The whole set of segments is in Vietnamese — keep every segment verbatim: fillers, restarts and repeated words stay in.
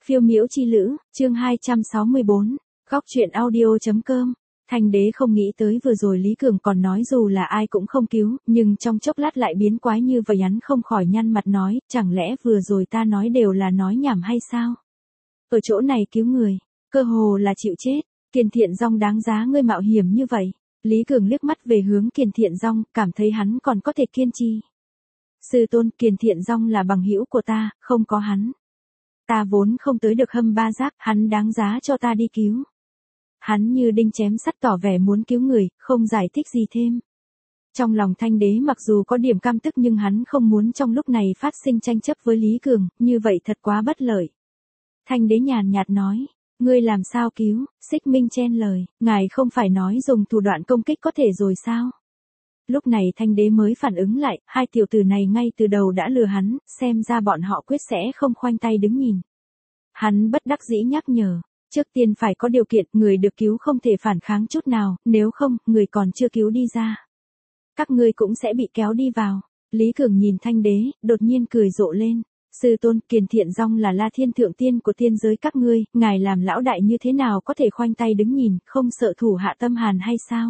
Phiêu miễu chi lữ, chương hai trăm sáu mươi bốn, góc truyện audio.com. Thanh đế không nghĩ tới vừa rồi Lý Cường còn nói dù là ai cũng không cứu, nhưng trong chốc lát lại biến quái như vậy, hắn không khỏi nhăn mặt nói, chẳng lẽ vừa rồi ta nói đều là nói nhảm hay sao? Ở chỗ này cứu người, cơ hồ là chịu chết, Kiền Thiện Dong đáng giá ngươi mạo hiểm như vậy. Lý Cường liếc mắt về hướng Kiền Thiện Dong, cảm thấy hắn còn có thể kiên trì. Sư tôn, Kiền Thiện Dong là bằng hữu của ta, không có hắn. Ta vốn không tới được hâm ba giác, hắn đáng giá cho ta đi cứu. Hắn như đinh chém sắt tỏ vẻ muốn cứu người, không giải thích gì thêm. Trong lòng Thanh đế mặc dù có điểm căm tức nhưng hắn không muốn trong lúc này phát sinh tranh chấp với Lý Cường, như vậy thật quá bất lợi. Thanh đế nhàn nhạt nói, ngươi làm sao cứu? Xích Minh chen lời, ngài không phải nói dùng thủ đoạn công kích có thể rồi sao? Lúc này Thanh đế mới phản ứng lại, hai tiểu tử này ngay từ đầu đã lừa hắn, xem ra bọn họ quyết sẽ không khoanh tay đứng nhìn. Hắn bất đắc dĩ nhắc nhở, trước tiên phải có điều kiện, người được cứu không thể phản kháng chút nào, nếu không, người còn chưa cứu đi ra. Các ngươi cũng sẽ bị kéo đi vào. Lý Cường nhìn Thanh đế, đột nhiên cười rộ lên. Sư tôn, Kiền Thiện Dong là La Thiên thượng tiên của tiên giới các ngươi, ngài làm lão đại như thế nào có thể khoanh tay đứng nhìn, không sợ thủ hạ tâm hàn hay sao?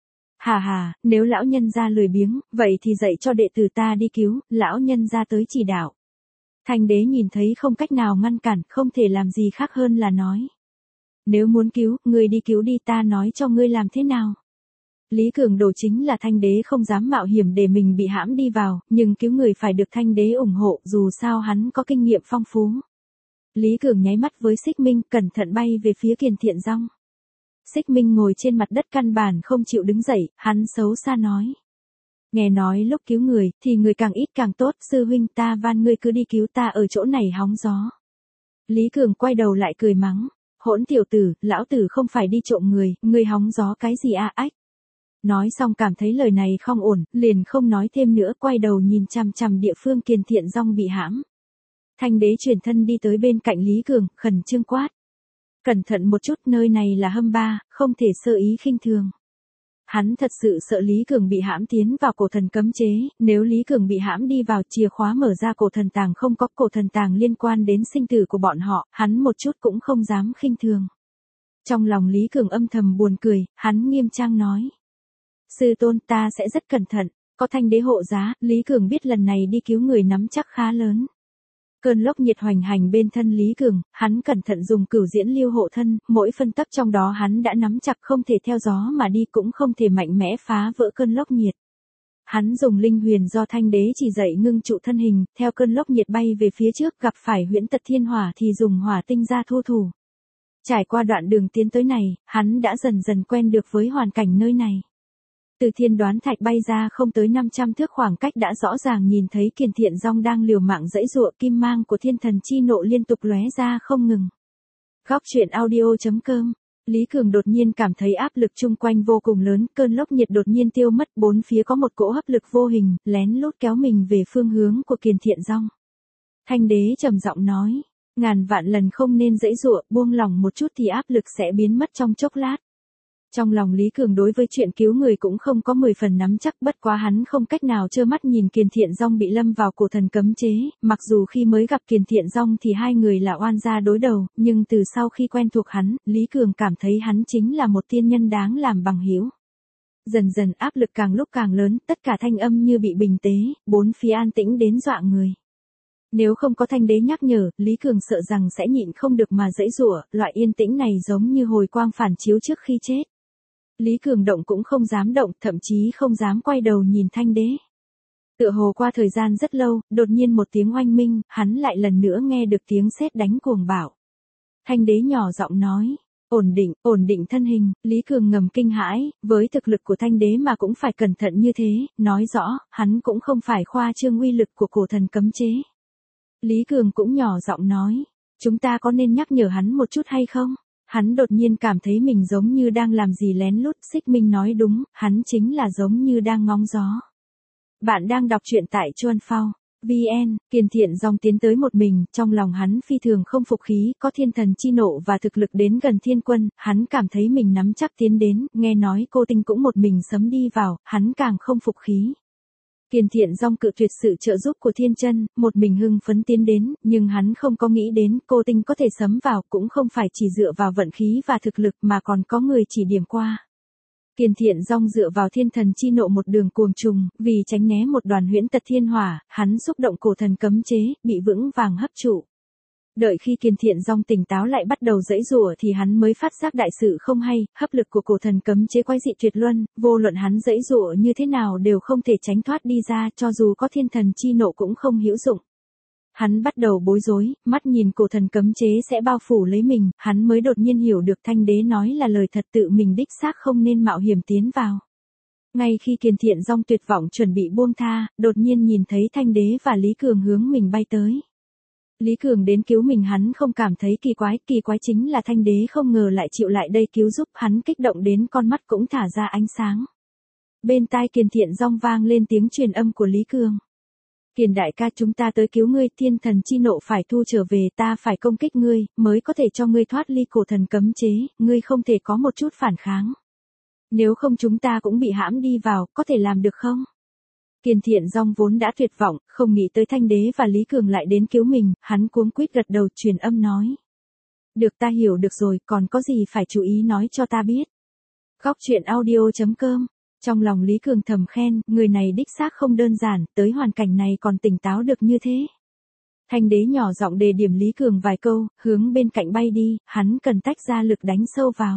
Hà hà, nếu lão nhân gia lười biếng, vậy thì dạy cho đệ tử ta đi cứu, lão nhân gia tới chỉ đạo. Thanh đế nhìn thấy không cách nào ngăn cản, không thể làm gì khác hơn là nói. Nếu muốn cứu, ngươi đi cứu đi, ta nói cho ngươi làm thế nào. Lý Cường đồ chính là Thanh đế không dám mạo hiểm để mình bị hãm đi vào, nhưng cứu người phải được Thanh đế ủng hộ, dù sao hắn có kinh nghiệm phong phú. Lý Cường nháy mắt với Xích Minh, cẩn thận bay về phía Kiền Thiện Dong. Xích Minh ngồi trên mặt đất căn bản không chịu đứng dậy, hắn xấu xa nói. Nghe nói lúc cứu người, thì người càng ít càng tốt, sư huynh ta van ngươi cứ đi cứu, ta ở chỗ này hóng gió. Lý Cường quay đầu lại cười mắng, hỗn tiểu tử, lão tử không phải đi trộm người, ngươi hóng gió cái gì a ách. Nói xong cảm thấy lời này không ổn, liền không nói thêm nữa, quay đầu nhìn chằm chằm địa phương Kiền Thiện Dong bị hãm. Thanh đế chuyển thân đi tới bên cạnh Lý Cường, khẩn trương quát. Cẩn thận một chút, nơi này là hâm ba, không thể sơ ý khinh thường. Hắn thật sự sợ Lý Cường bị hãm tiến vào cổ thần cấm chế, nếu Lý Cường bị hãm đi vào, chìa khóa mở ra cổ thần tàng không có, cổ thần tàng liên quan đến sinh tử của bọn họ, hắn một chút cũng không dám khinh thường. Trong lòng Lý Cường âm thầm buồn cười, hắn nghiêm trang nói. Sư tôn, ta sẽ rất cẩn thận, có Thanh đế hộ giá, Lý Cường biết lần này đi cứu người nắm chắc khá lớn. Cơn lốc nhiệt hoành hành bên thân Lý Cường, hắn cẩn thận dùng cửu diễn lưu hộ thân, mỗi phân tấc trong đó hắn đã nắm chặt, không thể theo gió mà đi, cũng không thể mạnh mẽ phá vỡ cơn lốc nhiệt. Hắn dùng linh huyền do Thanh đế chỉ dạy ngưng trụ thân hình, theo cơn lốc nhiệt bay về phía trước, gặp phải huyễn tật thiên hỏa thì dùng hỏa tinh ra thu thủ. Trải qua đoạn đường tiến tới này, hắn đã dần dần quen được với hoàn cảnh nơi này. Từ thiên đoán thạch bay ra không tới năm trăm thước, khoảng cách đã rõ ràng nhìn thấy Kiền Thiện Dong đang liều mạng giãy giụa, kim mang của thiên thần chi nộ liên tục lóe ra không ngừng. Góc truyện audio.com. Lý Cường đột nhiên cảm thấy áp lực chung quanh vô cùng lớn, cơn lốc nhiệt đột nhiên tiêu mất, bốn phía có một cỗ hấp lực vô hình, lén lút kéo mình về phương hướng của Kiền Thiện Dong. Thanh đế trầm giọng nói, ngàn vạn lần không nên giãy giụa, buông lỏng một chút thì áp lực sẽ biến mất trong chốc lát. Trong lòng Lý Cường đối với chuyện cứu người cũng không có mười phần nắm chắc, bất quá hắn không cách nào trơ mắt nhìn Kiền Thiện Dong bị lâm vào cổ thần cấm chế, mặc dù khi mới gặp Kiền Thiện Dong thì hai người là oan gia đối đầu, nhưng từ sau khi quen thuộc hắn, Lý Cường cảm thấy hắn chính là một tiên nhân đáng làm bằng hữu. Dần dần áp lực càng lúc càng lớn, tất cả thanh âm như bị bình tế, bốn phía an tĩnh đến dọa người. Nếu không có Thanh đế nhắc nhở, Lý Cường sợ rằng sẽ nhịn không được mà giãy giụa, loại yên tĩnh này giống như hồi quang phản chiếu trước khi chết. Lý Cường động cũng không dám động, thậm chí không dám quay đầu nhìn Thanh đế. Tựa hồ qua thời gian rất lâu, đột nhiên một tiếng oanh minh, hắn lại lần nữa nghe được tiếng sét đánh cuồng bạo. Thanh đế nhỏ giọng nói, ổn định, ổn định thân hình, Lý Cường ngầm kinh hãi, với thực lực của Thanh đế mà cũng phải cẩn thận như thế, nói rõ, hắn cũng không phải khoa trương uy lực của cổ thần cấm chế. Lý Cường cũng nhỏ giọng nói, chúng ta có nên nhắc nhở hắn một chút hay không? Hắn đột nhiên cảm thấy mình giống như đang làm gì lén lút, Xích Minh nói đúng, hắn chính là giống như đang ngóng gió. Bạn đang đọc truyện tại Chuan Phao. vn, Kiền Thiện Dong tiến tới một mình, trong lòng hắn phi thường không phục khí, có thiên thần chi nộ và thực lực đến gần thiên quân, hắn cảm thấy mình nắm chắc tiến đến, nghe nói cô tinh cũng một mình sấm đi vào, hắn càng không phục khí. Kiền Thiện Dong cự tuyệt sự trợ giúp của Thiên Chân, một mình hưng phấn tiến đến, nhưng hắn không có nghĩ đến cô tinh có thể sấm vào, cũng không phải chỉ dựa vào vận khí và thực lực mà còn có người chỉ điểm qua. Kiền Thiện Dong dựa vào thiên thần chi nộ một đường cuồng trùng, vì tránh né một đoàn huyễn tật thiên hỏa, hắn xúc động cổ thần cấm chế, bị vững vàng hấp trụ. Đợi khi Kiền Thiện Dong tỉnh táo lại bắt đầu giãy giụa thì hắn mới phát giác đại sự không hay, hấp lực của cổ thần cấm chế quái dị tuyệt luân, vô luận hắn giãy giụa như thế nào đều không thể tránh thoát đi ra, cho dù có thiên thần chi nộ cũng không hữu dụng. Hắn bắt đầu bối rối, mắt nhìn cổ thần cấm chế sẽ bao phủ lấy mình, hắn mới đột nhiên hiểu được Thanh Đế nói là lời thật, tự mình đích xác không nên mạo hiểm tiến vào. Ngay khi Kiền Thiện Dong tuyệt vọng chuẩn bị buông tha, đột nhiên nhìn thấy Thanh Đế và Lý Cường hướng mình bay tới. Lý Cường đến cứu mình hắn không cảm thấy kỳ quái, kỳ quái chính là Thanh Đế không ngờ lại chịu lại đây cứu giúp, hắn kích động đến con mắt cũng thả ra ánh sáng. Bên tai Kiền Thiện Dong vang lên tiếng truyền âm của Lý Cường. Kiền đại ca, chúng ta tới cứu ngươi, thiên thần chi nộ phải thu trở về, ta phải công kích ngươi, mới có thể cho ngươi thoát ly cổ thần cấm chế, ngươi không thể có một chút phản kháng. Nếu không chúng ta cũng bị hãm đi vào, có thể làm được không? Kiền Thiện Dong vốn đã tuyệt vọng, không nghĩ tới Thanh Đế và Lý Cường lại đến cứu mình, hắn cuống quýt gật đầu truyền âm nói. Được, ta hiểu được rồi, còn có gì phải chú ý nói cho ta biết. Góc truyện audio chấm com. Trong lòng Lý Cường thầm khen, người này đích xác không đơn giản, tới hoàn cảnh này còn tỉnh táo được như thế. Thanh Đế nhỏ giọng đề điểm Lý Cường vài câu, hướng bên cạnh bay đi, hắn cần tách ra lực đánh sâu vào.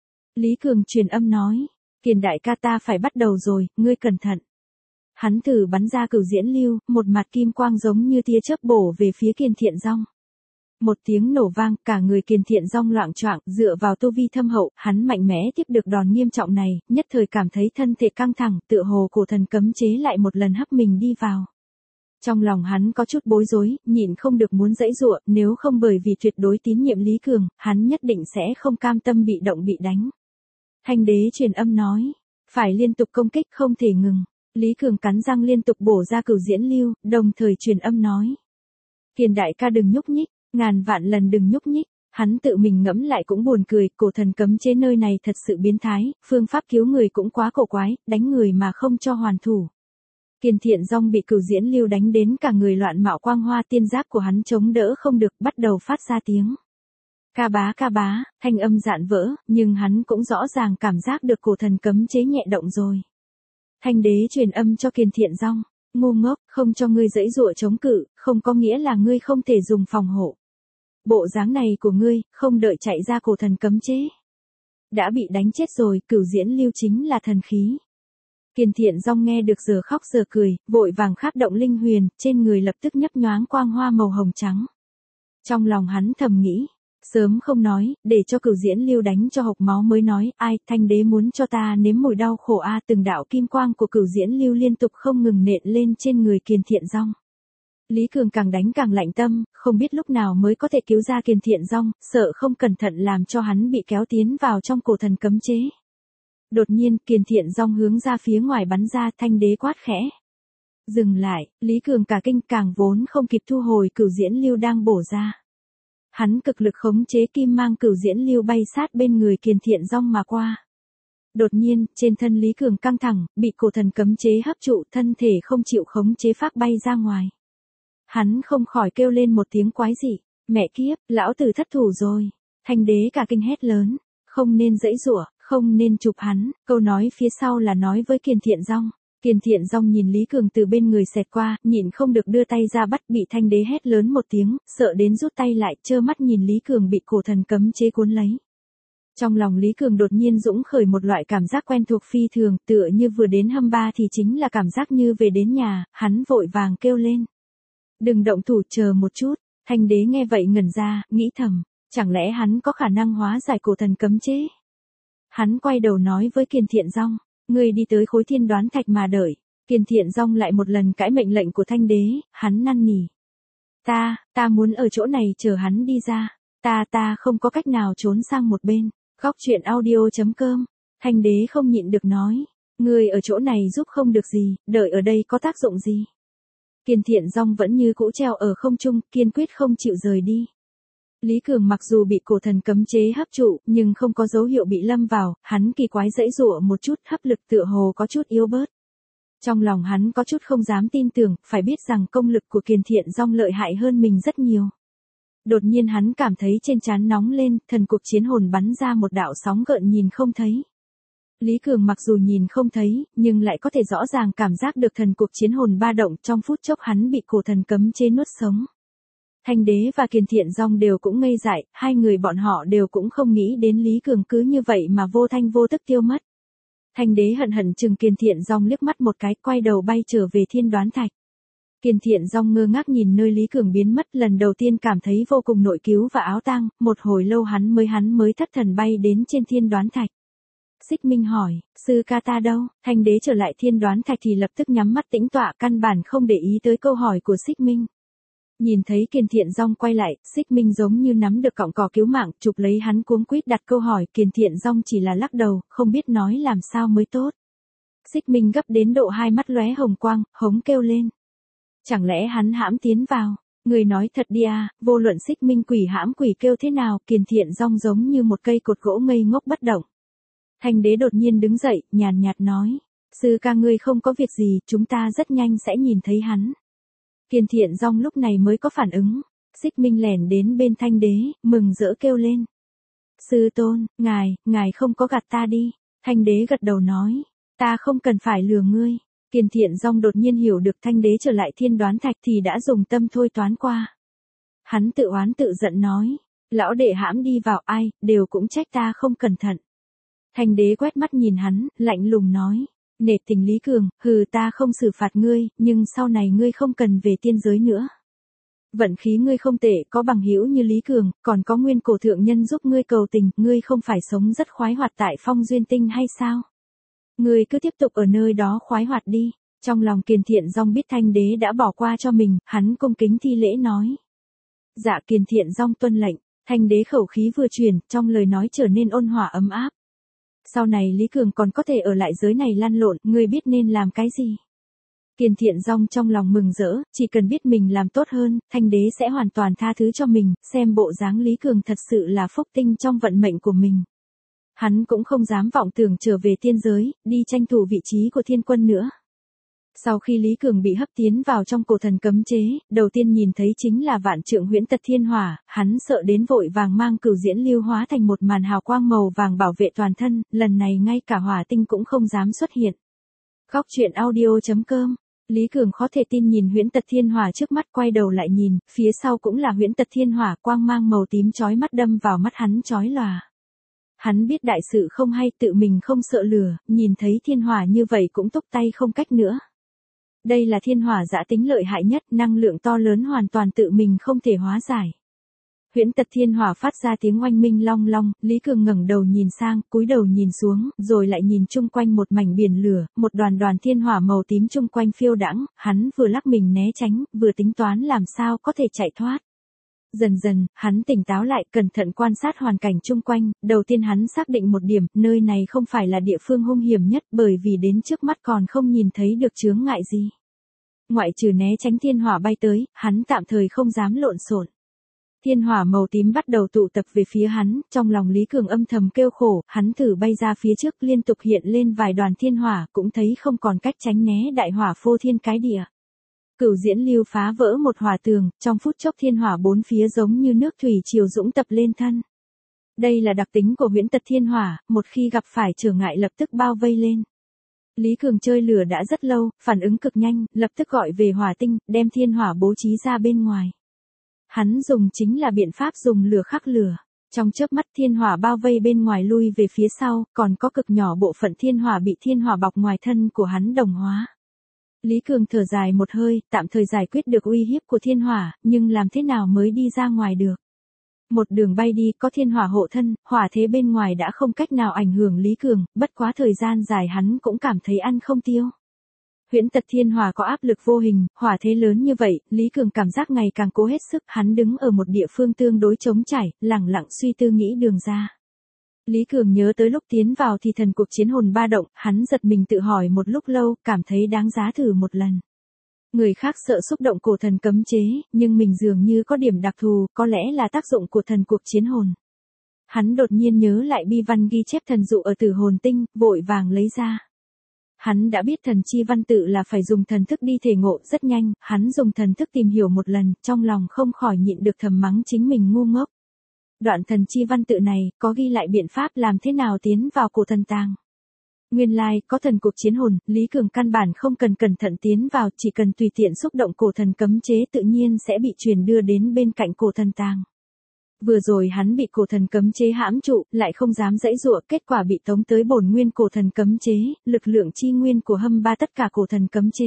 Lý Cường truyền âm nói, Kiền đại ca, ta phải bắt đầu rồi, ngươi cẩn thận. Hắn thử bắn ra cửu diễn lưu, một mặt kim quang giống như tia chớp bổ về phía Kiền Thiện Dong. Một tiếng nổ vang, cả người Kiền Thiện Dong loạng choạng, dựa vào tu vi thâm hậu, hắn mạnh mẽ tiếp được đòn nghiêm trọng này, nhất thời cảm thấy thân thể căng thẳng, tựa hồ cổ thần cấm chế lại một lần hấp mình đi vào. Trong lòng hắn có chút bối rối, nhịn không được muốn giãy giụa, nếu không bởi vì tuyệt đối tín nhiệm Lý Cường, hắn nhất định sẽ không cam tâm bị động bị đánh. Thanh Đế truyền âm nói, phải liên tục công kích, không thể ngừng. Lý Cường cắn răng liên tục bổ ra cửu diễn lưu, đồng thời truyền âm nói. Kiền đại ca đừng nhúc nhích, ngàn vạn lần đừng nhúc nhích. Hắn tự mình ngẫm lại cũng buồn cười, cổ thần cấm chế nơi này thật sự biến thái, phương pháp cứu người cũng quá cổ quái, đánh người mà không cho hoàn thủ. Kiền Thiện Dong bị cửu diễn lưu đánh đến cả người loạn mạo quang hoa, tiên giáp của hắn chống đỡ không được, bắt đầu phát ra tiếng. Ca bá ca bá, thanh âm dạn vỡ, nhưng hắn cũng rõ ràng cảm giác được cổ thần cấm chế nhẹ động rồi. Thanh Đế truyền âm cho Kiền Thiện Dong, ngu ngốc, không cho ngươi giãy giụa chống cự, không có nghĩa là ngươi không thể dùng phòng hộ. Bộ dáng này của ngươi, không đợi chạy ra cổ thần cấm chế. Đã bị đánh chết rồi, cửu diễn lưu chính là thần khí. Kiền Thiện Dong nghe được giờ khóc giờ cười, vội vàng kháp động linh huyền, trên người lập tức nhấp nhoáng quang hoa màu hồng trắng. Trong lòng hắn thầm nghĩ, sớm không nói, để cho cửu diễn lưu đánh cho hộc máu mới nói, ai, Thanh Đế muốn cho ta nếm mùi đau khổ a. Từng đạo kim quang của cửu diễn lưu liên tục không ngừng nện lên trên người Kiền Thiện Dong. Lý Cường càng đánh càng lạnh tâm, không biết lúc nào mới có thể cứu ra Kiền Thiện Dong, sợ không cẩn thận làm cho hắn bị kéo tiến vào trong cổ thần cấm chế. Đột nhiên, Kiền Thiện Dong hướng ra phía ngoài bắn ra, Thanh Đế quát khẽ. Dừng lại, Lý Cường cả kinh, càng vốn không kịp thu hồi cửu diễn lưu đang bổ ra. Hắn cực lực khống chế kim mang cửu diễn lưu bay sát bên người Kiền Thiện Dong mà qua. Đột nhiên, trên thân Lý Cường căng thẳng, bị cổ thần cấm chế hấp trụ, thân thể không chịu khống chế phát bay ra ngoài. Hắn không khỏi kêu lên một tiếng quái dị, mẹ kiếp, lão tử thất thủ rồi. Thanh Đế cả kinh hét lớn, không nên giãy giụa, không nên chụp hắn, câu nói phía sau là nói với Kiền Thiện Dong. Kiền Thiện Dong nhìn Lý Cường từ bên người xẹt qua, nhịn không được đưa tay ra bắt, bị Thanh Đế hét lớn một tiếng, sợ đến rút tay lại, trơ mắt nhìn Lý Cường bị cổ thần cấm chế cuốn lấy. Trong lòng Lý Cường đột nhiên dũng khởi một loại cảm giác quen thuộc phi thường, tựa như vừa đến hầm ba thì chính là cảm giác như về đến nhà, hắn vội vàng kêu lên. Đừng động thủ, chờ một chút. Thanh Đế nghe vậy ngẩn ra, nghĩ thầm, chẳng lẽ hắn có khả năng hóa giải cổ thần cấm chế? Hắn quay đầu nói với Kiền Thiện Dong, ngươi đi tới khối thiên đoán thạch mà đợi. Kiền Thiện Dong lại một lần cãi mệnh lệnh của Thanh Đế, hắn năn nỉ. Ta, ta muốn ở chỗ này chờ hắn đi ra. Ta ta không có cách nào trốn sang một bên. Góc truyện audio chấm com. Thanh Đế không nhịn được nói, ngươi ở chỗ này giúp không được gì, đợi ở đây có tác dụng gì? Kiền Thiện Dong vẫn như cũ treo ở không trung, kiên quyết không chịu rời đi. Lý Cường mặc dù bị cổ thần cấm chế hấp trụ, nhưng không có dấu hiệu bị lâm vào, hắn kỳ quái giãy giụa một chút, hấp lực tựa hồ có chút yếu bớt. Trong lòng hắn có chút không dám tin tưởng, phải biết rằng công lực của Kiền Thiện Dong lợi hại hơn mình rất nhiều. Đột nhiên hắn cảm thấy trên trán nóng lên, thần cuộc chiến hồn bắn ra một đạo sóng gợn nhìn không thấy. Lý Cường mặc dù nhìn không thấy, nhưng lại có thể rõ ràng cảm giác được thần cuộc chiến hồn ba động, trong phút chốc hắn bị cổ thần cấm chế nuốt sống. Thanh Đế và Kiền Thiện Dong đều cũng ngây dại, hai người bọn họ đều cũng không nghĩ đến Lý Cường cứ như vậy mà vô thanh vô tức tiêu mất. Thanh Đế hận hận chừng Kiền Thiện Dong liếc mắt một cái, quay đầu bay trở về Thiên Đoán Thạch. Kiền Thiện Dong ngơ ngác nhìn nơi Lý Cường biến mất, lần đầu tiên cảm thấy vô cùng nội cứu và áo tang, một hồi lâu hắn mới hắn mới thất thần bay đến trên Thiên Đoán Thạch. Xích Minh hỏi, sư ca ta đâu? Thanh Đế trở lại Thiên Đoán Thạch thì lập tức nhắm mắt tĩnh tọa, căn bản không để ý tới câu hỏi của Xích Minh. Nhìn thấy Kiền Thiện Dong quay lại, Xích Minh giống như nắm được cọng cỏ cứu mạng, chụp lấy hắn cuống quýt đặt câu hỏi, Kiền Thiện Dong chỉ là lắc đầu, không biết nói làm sao mới tốt. Xích Minh gấp đến độ hai mắt lóe hồng quang, hống kêu lên. Chẳng lẽ hắn hãm tiến vào? Người nói thật đi à, vô luận Xích Minh quỷ hãm quỷ kêu thế nào, Kiền Thiện Dong giống như một cây cột gỗ ngây ngốc bất động. Thanh Đế đột nhiên đứng dậy, nhàn nhạt nói, sư ca ngươi không có việc gì, chúng ta rất nhanh sẽ nhìn thấy hắn. Kiền Thiện Dong lúc này mới có phản ứng, Xích Minh lẻn đến bên Thanh Đế, mừng rỡ kêu lên. Sư tôn, ngài, ngài không có gạt ta đi. Thanh Đế gật đầu nói, ta không cần phải lừa ngươi. Kiền Thiện Dong đột nhiên hiểu được Thanh Đế trở lại Thiên Đoán Thạch thì đã dùng tâm thôi toán qua. Hắn tự oán tự giận nói, lão đệ hãm đi vào ai, đều cũng trách ta không cẩn thận. Thanh Đế quét mắt nhìn hắn, lạnh lùng nói, nể tình Lý Cường, hừ ta không xử phạt ngươi, nhưng sau này ngươi không cần về tiên giới nữa. Vận khí ngươi không tệ, có bằng hữu như Lý Cường, còn có nguyên cổ thượng nhân giúp ngươi cầu tình, ngươi không phải sống rất khoái hoạt tại Phong Duyên Tinh hay sao? Ngươi cứ tiếp tục ở nơi đó khoái hoạt đi. Trong lòng Kiền Thiện Dong biết Thanh Đế đã bỏ qua cho mình, hắn cung kính thi lễ nói. Dạ Kiền Thiện Dong tuân lệnh. Thanh Đế khẩu khí vừa chuyển, trong lời nói trở nên ôn hòa ấm áp. Sau này Lý Cường còn có thể ở lại giới này lăn lộn, ngươi biết nên làm cái gì? Kiền Thiện Dong trong lòng mừng rỡ, chỉ cần biết mình làm tốt hơn, Thanh Đế sẽ hoàn toàn tha thứ cho mình, xem bộ dáng Lý Cường thật sự là phúc tinh trong vận mệnh của mình. Hắn cũng không dám vọng tưởng trở về tiên giới, đi tranh thủ vị trí của thiên quân nữa. Sau khi Lý Cường bị hấp tiến vào trong cổ thần cấm chế, đầu tiên nhìn thấy chính là vạn trượng huyễn tật thiên hỏa, hắn sợ đến vội vàng mang cửu diễn lưu hóa thành một màn hào quang màu vàng bảo vệ toàn thân, lần này ngay cả hỏa tinh cũng không dám xuất hiện. Góc truyện audio chấm com. Lý Cường khó thể tin nhìn huyễn tật thiên hỏa trước mắt, quay đầu lại nhìn, phía sau cũng là huyễn tật thiên hỏa, quang mang màu tím chói mắt đâm vào mắt hắn chói lòa. Hắn biết đại sự không hay, tự mình không sợ lửa, nhìn thấy thiên hỏa như vậy cũng túc tay không cách nữa. Đây là thiên hỏa dã tính lợi hại nhất, năng lượng to lớn hoàn toàn tự mình không thể hóa giải. Huyễn tật thiên hỏa phát ra tiếng oanh minh long long, Lý Cường ngẩng đầu nhìn sang, cúi đầu nhìn xuống, rồi lại nhìn chung quanh một mảnh biển lửa, một đoàn đoàn thiên hỏa màu tím chung quanh phiêu đãng, hắn vừa lắc mình né tránh, vừa tính toán làm sao có thể chạy thoát. Dần dần, hắn tỉnh táo lại, cẩn thận quan sát hoàn cảnh chung quanh, đầu tiên hắn xác định một điểm, nơi này không phải là địa phương hung hiểm nhất, bởi vì đến trước mắt còn không nhìn thấy được chướng ngại gì. Ngoại trừ né tránh thiên hỏa bay tới, hắn tạm thời không dám lộn xộn. Thiên hỏa màu tím bắt đầu tụ tập về phía hắn, trong lòng Lý Cường âm thầm kêu khổ, hắn thử bay ra phía trước, liên tục hiện lên vài đoàn thiên hỏa, cũng thấy không còn cách tránh né, đại hỏa phô thiên cái địa. Cửu diễn lưu phá vỡ một hỏa tường, trong phút chốc thiên hỏa bốn phía giống như nước thủy triều dũng tập lên thân. Đây là đặc tính của huyễn tật thiên hỏa, một khi gặp phải trở ngại lập tức bao vây lên. Lý Cường chơi lửa đã rất lâu, phản ứng cực nhanh, lập tức gọi về hỏa tinh, đem thiên hỏa bố trí ra bên ngoài. Hắn dùng chính là biện pháp dùng lửa khắc lửa. Trong chớp mắt thiên hỏa bao vây bên ngoài lui về phía sau, còn có cực nhỏ bộ phận thiên hỏa bị thiên hỏa bọc ngoài thân của hắn đồng hóa. Lý Cường thở dài một hơi, tạm thời giải quyết được uy hiếp của thiên hỏa, nhưng làm thế nào mới đi ra ngoài được. Một đường bay đi, có thiên hỏa hộ thân, hỏa thế bên ngoài đã không cách nào ảnh hưởng Lý Cường, bất quá thời gian dài hắn cũng cảm thấy ăn không tiêu. Huyễn tật thiên hỏa có áp lực vô hình, hỏa thế lớn như vậy, Lý Cường cảm giác ngày càng cố hết sức, hắn đứng ở một địa phương tương đối trống trải, lẳng lặng suy tư nghĩ đường ra. Lý Cường nhớ tới lúc tiến vào thì thần cuộc chiến hồn ba động, hắn giật mình tự hỏi một lúc lâu, cảm thấy đáng giá thử một lần. Người khác sợ xúc động cổ thần cấm chế, nhưng mình dường như có điểm đặc thù, có lẽ là tác dụng của thần cuộc chiến hồn. Hắn đột nhiên nhớ lại bi văn ghi chép thần dụ ở Tử Hồn Tinh, vội vàng lấy ra. Hắn đã biết thần chi văn tự là phải dùng thần thức đi thể ngộ rất nhanh, hắn dùng thần thức tìm hiểu một lần, trong lòng không khỏi nhịn được thầm mắng chính mình ngu ngốc. Đoạn thần chi văn tự này, có ghi lại biện pháp làm thế nào tiến vào cổ thần tàng. Nguyên lai, like, có thần cuộc chiến hồn, Lý Cường căn bản không cần cẩn thận tiến vào, chỉ cần tùy tiện xúc động cổ thần cấm chế tự nhiên sẽ bị truyền đưa đến bên cạnh cổ thần tàng. Vừa rồi hắn bị cổ thần cấm chế hãm trụ, lại không dám giãy giụa, kết quả bị tống tới bổn nguyên cổ thần cấm chế, lực lượng chi nguyên của hâm ba tất cả cổ thần cấm chế.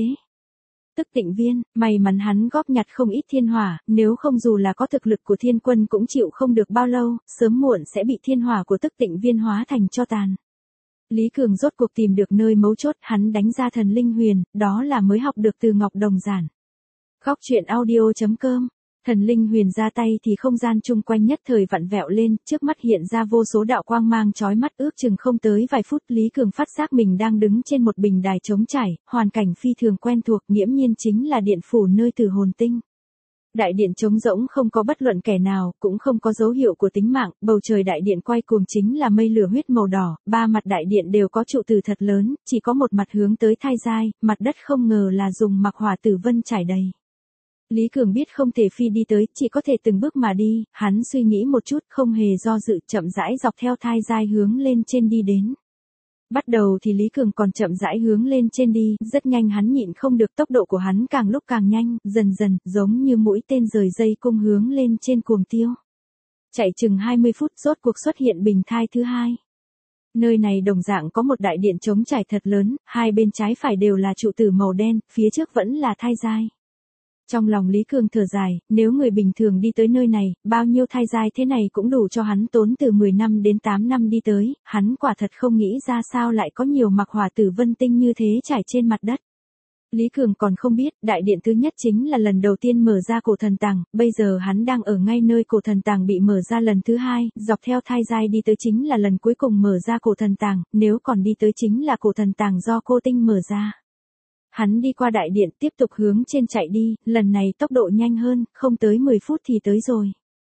Tức tịnh viên, may mắn hắn góp nhặt không ít thiên hỏa, nếu không dù là có thực lực của thiên quân cũng chịu không được bao lâu, sớm muộn sẽ bị thiên hỏa của tức tịnh viên hóa thành tro tàn. Lý Cường rốt cuộc tìm được nơi mấu chốt, hắn đánh ra thần linh huyền, đó là mới học được từ Ngọc Đồng Giản. Góc truyện audio chấm com. Thần linh huyền ra tay thì không gian chung quanh nhất thời vặn vẹo lên, trước mắt hiện ra vô số đạo quang mang chói mắt, ước chừng không tới vài phút Lý Cường phát giác mình đang đứng trên một bình đài trống trải, hoàn cảnh phi thường quen thuộc, nghiễm nhiên chính là điện phủ nơi Tử Hồn Tinh. Đại điện trống rỗng không có bất luận kẻ nào, cũng không có dấu hiệu của tính mạng, bầu trời đại điện quay cuồng chính là mây lửa huyết màu đỏ, ba mặt đại điện đều có trụ tử thật lớn, chỉ có một mặt hướng tới thai giai, mặt đất không ngờ là dùng mặc hỏa tử vân trải đầy. Lý Cường biết không thể phi đi tới, chỉ có thể từng bước mà đi, hắn suy nghĩ một chút, không hề do dự, chậm rãi dọc theo thai giai hướng lên trên đi đến. Bắt đầu thì Lý Cường còn chậm rãi hướng lên trên đi, rất nhanh hắn nhịn không được, tốc độ của hắn càng lúc càng nhanh, dần dần, giống như mũi tên rời dây cung hướng lên trên cuồng tiêu. Chạy chừng hai mươi phút, rốt cuộc xuất hiện bình thai thứ hai. Nơi này đồng dạng có một đại điện trống trải thật lớn, hai bên trái phải đều là trụ tử màu đen, phía trước vẫn là thai giai. Trong lòng Lý Cường thở dài, nếu người bình thường đi tới nơi này, bao nhiêu thai giai thế này cũng đủ cho hắn tốn từ mười năm đến tám năm đi tới, hắn quả thật không nghĩ ra sao lại có nhiều mặc hỏa tử vân tinh như thế trải trên mặt đất. Lý Cường còn không biết, đại điện thứ nhất chính là lần đầu tiên mở ra cổ thần tàng, bây giờ hắn đang ở ngay nơi cổ thần tàng bị mở ra lần thứ hai, dọc theo thai giai đi tới chính là lần cuối cùng mở ra cổ thần tàng, nếu còn đi tới chính là cổ thần tàng do cô tinh mở ra. Hắn đi qua đại điện tiếp tục hướng trên chạy đi, lần này tốc độ nhanh hơn, không tới mười phút thì tới rồi.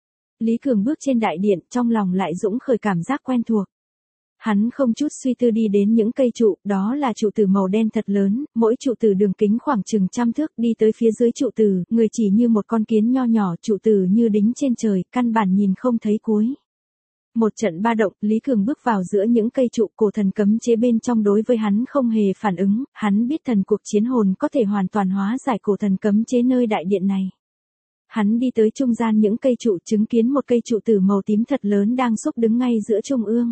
Lý Cường bước trên đại điện, trong lòng lại dũng khởi cảm giác quen thuộc. Hắn không chút suy tư đi đến những cây trụ, đó là trụ tử màu đen thật lớn, mỗi trụ tử đường kính khoảng chừng trăm thước, đi tới phía dưới trụ tử, người chỉ như một con kiến nho nhỏ, trụ tử như đính trên trời, căn bản nhìn không thấy cuối. Một trận ba động, Lý Cường bước vào giữa những cây trụ, cổ thần cấm chế bên trong đối với hắn không hề phản ứng, hắn biết thần cuộc chiến hồn có thể hoàn toàn hóa giải cổ thần cấm chế nơi đại điện này. Hắn đi tới trung gian những cây trụ, chứng kiến một cây trụ tử màu tím thật lớn đang xúc đứng ngay giữa trung ương.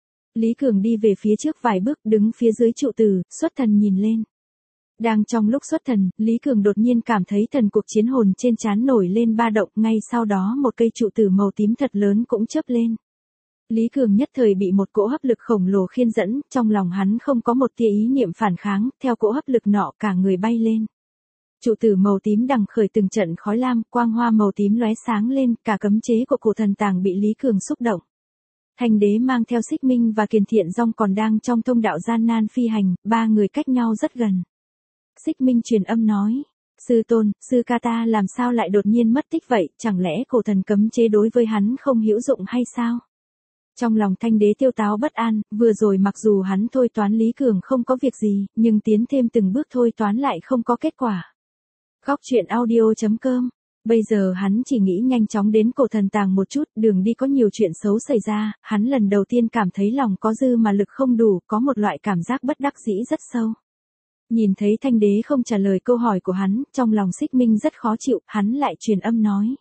Lý Cường đi về phía trước vài bước, đứng phía dưới trụ tử, xuất thần nhìn lên. Đang trong lúc xuất thần, Lý Cường đột nhiên cảm thấy thần cuộc chiến hồn trên trán nổi lên ba động, ngay sau đó một cây trụ tử màu tím thật lớn cũng chớp lên. Lý Cường nhất thời bị một cỗ hấp lực khổng lồ khiên dẫn, trong lòng hắn không có một tia ý niệm phản kháng, theo cỗ hấp lực nọ cả người bay lên. Trụ tử màu tím đằng khởi từng trận khói lam, quang hoa màu tím lóe sáng lên, cả cấm chế của cổ thần tàng bị Lý Cường xúc động. Thanh đế mang theo Xích Minh và Kiền Thiện Dong còn đang trong thông đạo gian nan phi hành, ba người cách nhau rất gần. Xích Minh truyền âm nói, sư tôn, sư ca ta làm sao lại đột nhiên mất tích vậy, chẳng lẽ cổ thần cấm chế đối với hắn không hữu dụng hay sao? Trong lòng thanh đế tiêu táo bất an, vừa rồi mặc dù hắn thôi toán Lý Cường không có việc gì, nhưng tiến thêm từng bước thôi toán lại không có kết quả. Góc truyện audio chấm com. Bây giờ hắn chỉ nghĩ nhanh chóng đến cổ thần tàng một chút, đường đi có nhiều chuyện xấu xảy ra, hắn lần đầu tiên cảm thấy lòng có dư mà lực không đủ, có một loại cảm giác bất đắc dĩ rất sâu. Nhìn thấy thanh đế không trả lời câu hỏi của hắn, trong lòng Xích Minh rất khó chịu, hắn lại truyền âm nói.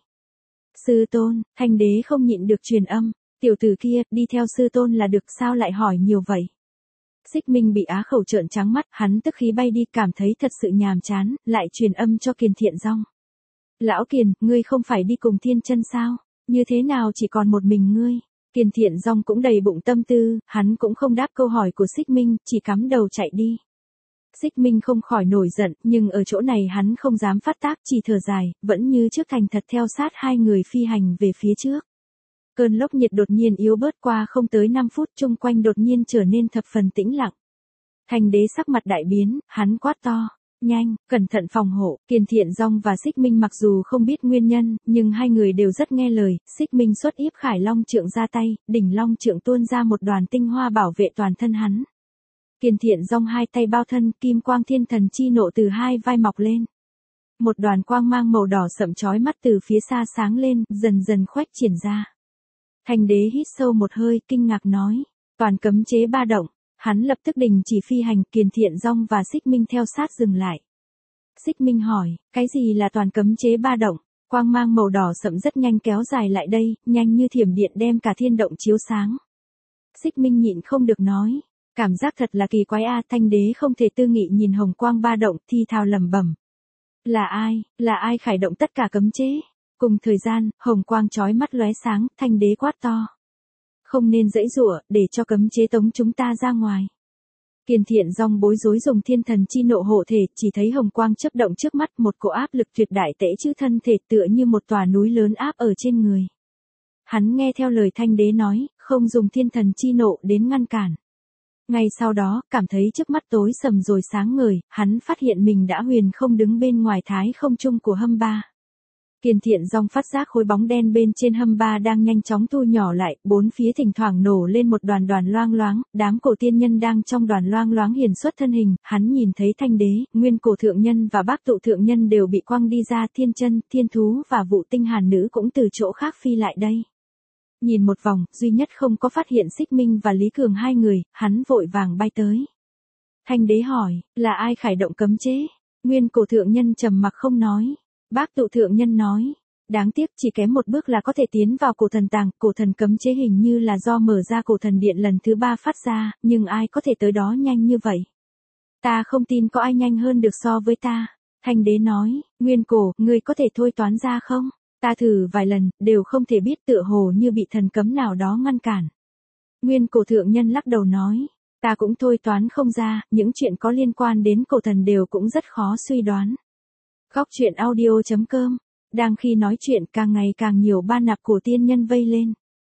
Sư tôn, thanh đế không nhịn được truyền âm. Tiểu tử kia, đi theo sư tôn là được, sao lại hỏi nhiều vậy? Xích Minh bị á khẩu trợn trắng mắt, hắn tức khí bay đi, cảm thấy thật sự nhàm chán, lại truyền âm cho Kiền Thiện Dong. Lão Kiền, ngươi không phải đi cùng Thiên Chân sao? Như thế nào chỉ còn một mình ngươi? Kiền Thiện Dong cũng đầy bụng tâm tư, hắn cũng không đáp câu hỏi của Xích Minh, chỉ cắm đầu chạy đi. Xích Minh không khỏi nổi giận, nhưng ở chỗ này hắn không dám phát tác, chỉ thở dài, vẫn như trước thành thật theo sát hai người phi hành về phía trước. Cơn lốc nhiệt đột nhiên yếu bớt, qua không tới năm phút, chung quanh đột nhiên trở nên thập phần tĩnh lặng. Thanh đế sắc mặt đại biến, hắn quát to, nhanh, cẩn thận phòng hộ. Kiền Thiện Dong và Xích Minh mặc dù không biết nguyên nhân, nhưng hai người đều rất nghe lời. Xích Minh xuất Yếp Khải Long trượng ra tay, đỉnh long trượng tuôn ra một đoàn tinh hoa bảo vệ toàn thân hắn. Kiền Thiện Dong hai tay bao thân, kim quang thiên thần chi nộ từ hai vai mọc lên. Một đoàn quang mang màu đỏ sậm chói mắt từ phía xa sáng lên, dần dần khuếch triển ra. Thanh đế hít sâu một hơi, kinh ngạc nói, toàn cấm chế ba động. Hắn lập tức đình chỉ phi hành, Kiền Thiện Dong và Xích Minh theo sát dừng lại. Xích Minh hỏi, cái gì là toàn cấm chế ba động? Quang mang màu đỏ sậm rất nhanh kéo dài lại đây, nhanh như thiểm điện đem cả thiên động chiếu sáng. Xích Minh nhịn không được nói, cảm giác thật là kỳ quái a. Thanh đế không thể tư nghị nhìn hồng quang ba động, thi thào lẩm bẩm. Là ai, là ai khởi động tất cả cấm chế? Cùng thời gian, hồng quang chói mắt lóe sáng, thanh đế quát to. Không nên giãy giụa, để cho cấm chế tống chúng ta ra ngoài. Kiền Thiện Dong bối rối dùng thiên thần chi nộ hộ thể, chỉ thấy hồng quang chớp động trước mắt, một cỗ áp lực tuyệt đại tễ chữ thân thể tựa như một tòa núi lớn áp ở trên người. Hắn nghe theo lời thanh đế nói, không dùng thiên thần chi nộ đến ngăn cản. Ngay sau đó, cảm thấy trước mắt tối sầm rồi sáng ngời, hắn phát hiện mình đã huyền không đứng bên ngoài thái không trung của hâm ba. Kiền Thiện Dong phát giác khối bóng đen bên trên hâm ba đang nhanh chóng thu nhỏ lại, bốn phía thỉnh thoảng nổ lên một đoàn đoàn loang loáng, đám cổ tiên nhân đang trong đoàn loang loáng hiển xuất thân hình, hắn nhìn thấy thanh đế, nguyên cổ thượng nhân và bác tụ thượng nhân đều bị quăng đi ra, thiên chân, thiên thú và vụ tinh hàn nữ cũng từ chỗ khác phi lại đây. Nhìn một vòng, duy nhất không có phát hiện Xích Minh và Lý Cường hai người, hắn vội vàng bay tới. Thanh đế hỏi, là ai khởi động cấm chế? Nguyên cổ thượng nhân trầm mặc không nói. Bác tụ thượng nhân nói, đáng tiếc chỉ kém một bước là có thể tiến vào cổ thần tàng, cổ thần cấm chế hình như là do mở ra cổ thần điện lần thứ ba phát ra, nhưng ai có thể tới đó nhanh như vậy? Ta không tin có ai nhanh hơn được so với ta. Thanh đế nói, Nguyên cổ, ngươi có thể thôi toán ra không? Ta thử vài lần, đều không thể biết, tựa hồ như bị thần cấm nào đó ngăn cản. Nguyên cổ thượng nhân lắc đầu nói, ta cũng thôi toán không ra, những chuyện có liên quan đến cổ thần đều cũng rất khó suy đoán. Góc truyện audio chấm com, đang khi nói chuyện càng ngày càng nhiều ba nạp cổ tiên nhân vây lên.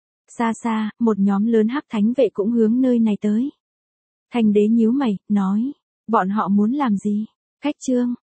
Xa xa, một nhóm lớn hắc thánh vệ cũng hướng nơi này tới. Thanh đế nhíu mày, nói, bọn họ muốn làm gì? Khách trương,